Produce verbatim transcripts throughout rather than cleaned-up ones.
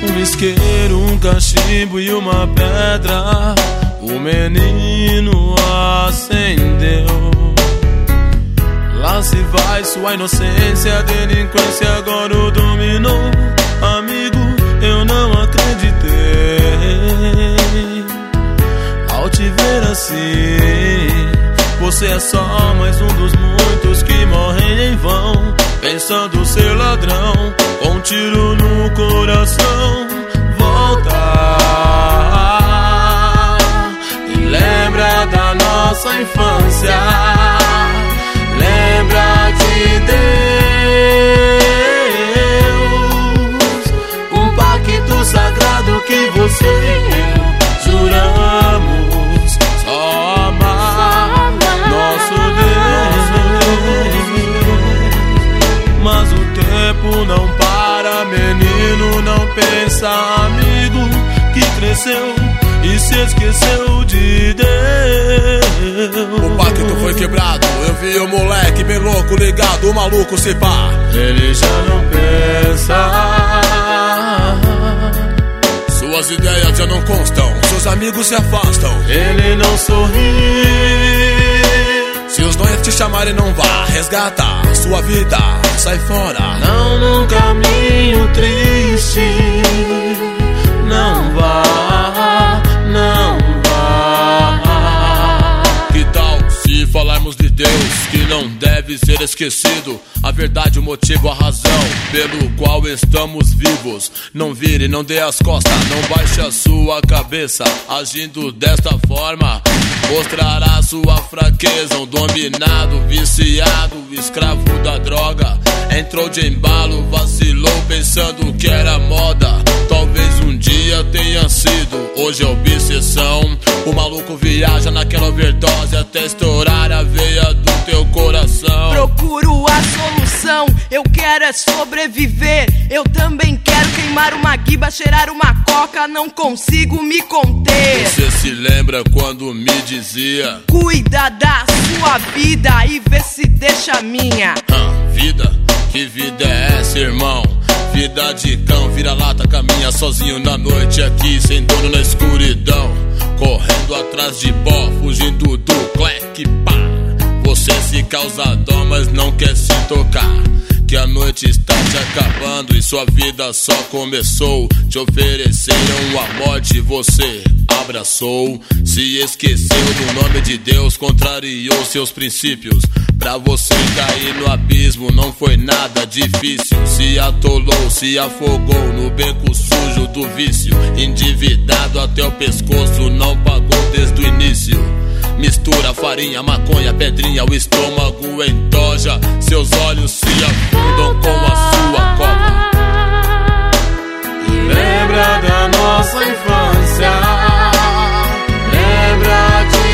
Um isqueiro, um cachimbo e uma pedra, o menino acendeu. Lá se vai sua inocência, a delinquência agora o dominou. Amigo, eu não acreditei ao te ver assim. Você é só mais um dos muitos que morrem em vão, pensando ser ladrão, com um tiro no coração. Volta e lembra da nossa infância, lembra de Deus, um pacto sagrado que você e eu juramos só amar nosso Deus. Mas o tempo não para, menino, não pensa, amigo, que cresceu e se esqueceu de Deus. O pacto foi quebrado, eu vi o moleque bem louco ligado, o maluco se pá. Ele já não pensa, suas ideias já não constam, seus amigos se afastam. Ele não sorri, se os noias te chamarem não vá, resgata sua vida, sai fora. não num caminho triste, não vá, não vá. Que tal se falarmos de Deus, que não deve ser esquecido, a verdade, o motivo, a razão pelo qual estamos vivos. Não vire, não dê as costas, não baixe a sua cabeça. Agindo desta forma, mostrará sua fraqueza. Um dominado, viciado, escravo da droga, entrou de embalo, vacilou pensando que era moda. Talvez um dia tenha sido, hoje é obsessão. O maluco viaja naquela overdose até estourar a veia do teu coração. Procuro a solução, eu quero é sobreviver. Eu também quero queimar uma guiba, cheirar uma coca, não consigo me conter. Você se lembra quando me dizia: cuida da sua vida e vê se deixa a minha. ah, Vida? Que vida é essa, irmão? Vida de cão, vira-lata, caminha sozinho na noite aqui, sem dono na escuridão, correndo atrás de pó, fugindo do cleque, pá. Você se causa dó, mas não quer se tocar, que a noite está te acabando e sua vida só começou. Te ofereceram a morte, você abraçou. Se esqueceu do nome de Deus, contrariou seus princípios. Pra você cair no abismo não foi nada difícil. Se atolou, se afogou no beco sujo do vício. Endividado até o pescoço, não pagou desde o início. Mistura farinha, maconha, pedrinha, o estômago entoja, seus olhos se afundam com a sua copa. Lembra da nossa infância, lembra de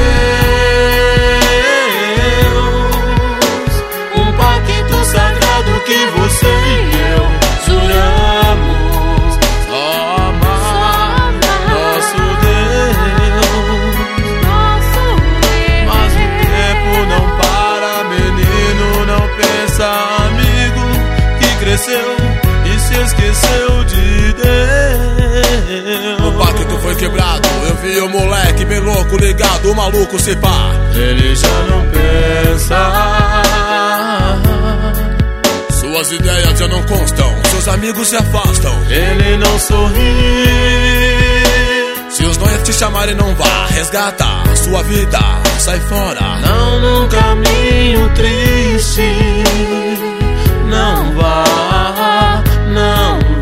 Deus, um pacto sagrado que você e eu juramos só amar nosso Deus. Mas o tempo não para, menino, não pensa, amigo, que cresceu e se esqueceu de Deus. O pacto foi quebrado, eu vi o moleque bem louco ligado, o maluco se pá. Ele já não pensa, suas ideias já não constam, seus amigos se afastam. ele não sorri, se os noias te chamarem não vá, resgata sua vida, sai fora. não num caminho triste, não vá, não vá.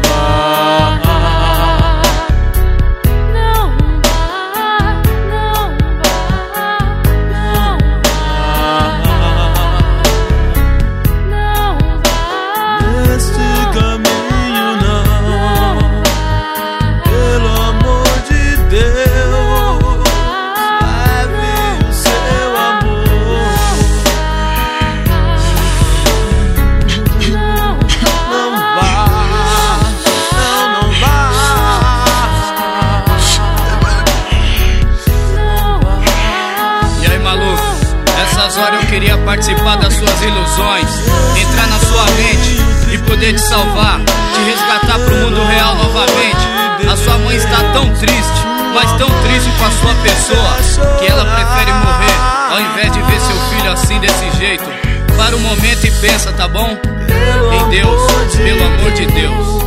Queria participar das suas ilusões, entrar na sua mente, e poder te salvar, te resgatar pro mundo real novamente. A sua mãe está tão triste, mas tão triste com a sua pessoa, que ela prefere morrer ao invés de ver seu filho assim desse jeito. Para um momento e pensa, tá bom? Em Deus, pelo amor de Deus.